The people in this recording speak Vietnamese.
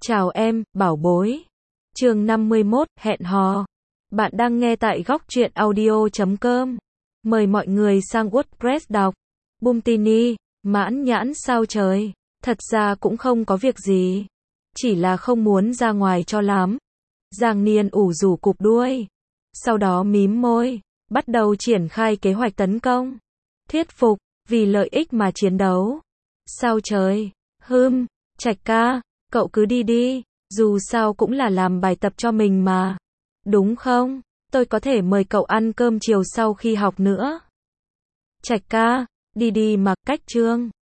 Chào em, bảo bối. Chương 51, hẹn hò. Bạn đang nghe tại góc truyện audio.com. Mời mọi người sang WordPress đọc. Bumtini, mãn nhãn sao trời. Thật ra cũng không có việc gì. Chỉ là không muốn ra ngoài cho lắm. Giang Niên ủ rủ cụp đuôi. Sau đó mím môi. Bắt đầu triển khai kế hoạch tấn công. Thuyết phục, vì lợi ích mà chiến đấu. Sao trời. Trạch ca, cậu cứ đi đi. Dù sao cũng là làm bài tập cho mình mà. Đúng không? Tôi có thể mời cậu ăn cơm chiều sau khi học nữa. Trạch ca, đi đi mặc cách chương.